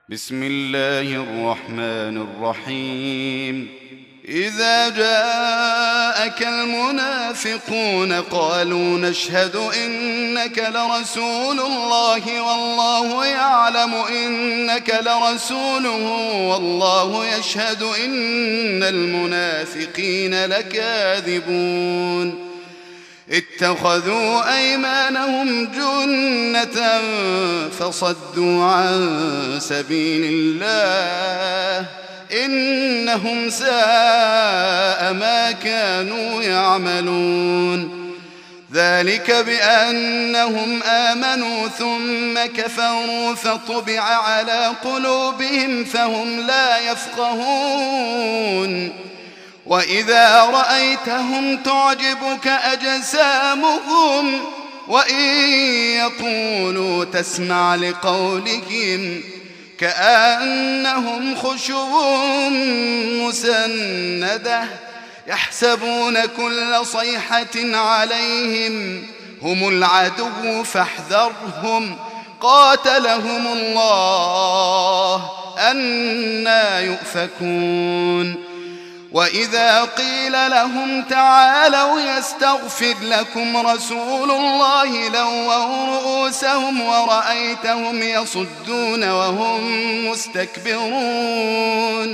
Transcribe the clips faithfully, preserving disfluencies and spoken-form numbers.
بسم الله الرحمن الرحيم إذا جاءك المنافقون قالوا نشهد إنك لرسول الله والله يعلم إنك لرسوله والله يشهد إن المنافقين لكاذبون اتخذوا أيمانهم جنة فصدوا عن سبيل الله إنهم ساء ما كانوا يعملون ذلك بأنهم آمنوا ثم كفروا فطبع على قلوبهم فهم لا يفقهون وإذا رأيتهم تعجبك أجسامهم وإن يقولوا تسمع لقولهم كأنهم خشب مسندة يحسبون كل صيحة عليهم هم العدو فاحذرهم قاتلهم الله أنى يؤفكون وإذا قيل لهم تعالوا يستغفر لكم رسول الله لووا رؤوسهم ورأيتهم يصدون وهم مستكبرون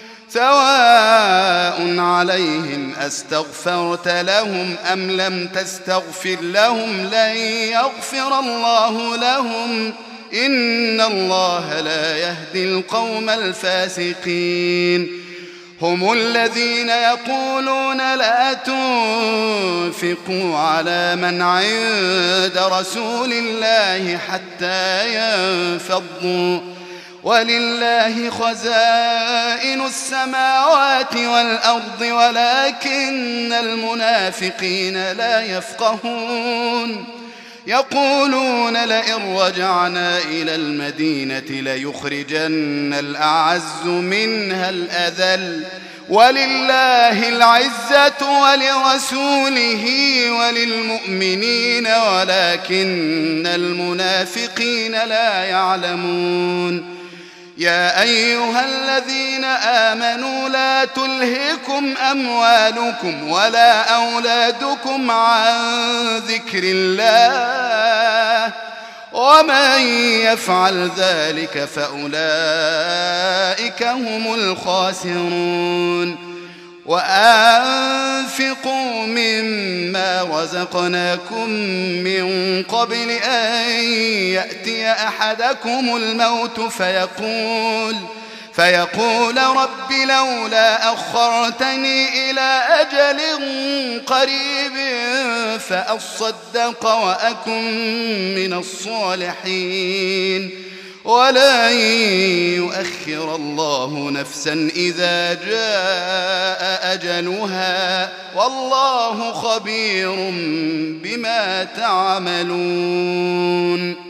سواء عليهم أستغفرت لهم أم لم تستغفر لهم لن يغفر الله لهم إن الله لا يهدي القوم الفاسقين هم الذين يقولون لا تنفقوا على من عند رسول الله حتى ينفضوا ولله خزائن السماوات والأرض ولكن المنافقين لا يفقهون يقولون لئن رجعنا إلى المدينة ليخرجن الأعز منها الأذل ولله العزة ولرسوله وللمؤمنين ولكن المنافقين لا يعلمون يا أيها الذين آمنوا لا تلهكم أموالكم ولا أولادكم عن ذكر الله ومن يفعل ذلك فأولئك هم الخاسرون وأنفقوا مما رزقناكم من قبل أن يأتي أحدكم الموت فيقول فيقول رب لولا أخرتني إلى أجل قريب فأصدق وأكن من الصالحين ولن يؤخر الله نفسا إذا جاء أجلها والله خبير بما تعملون.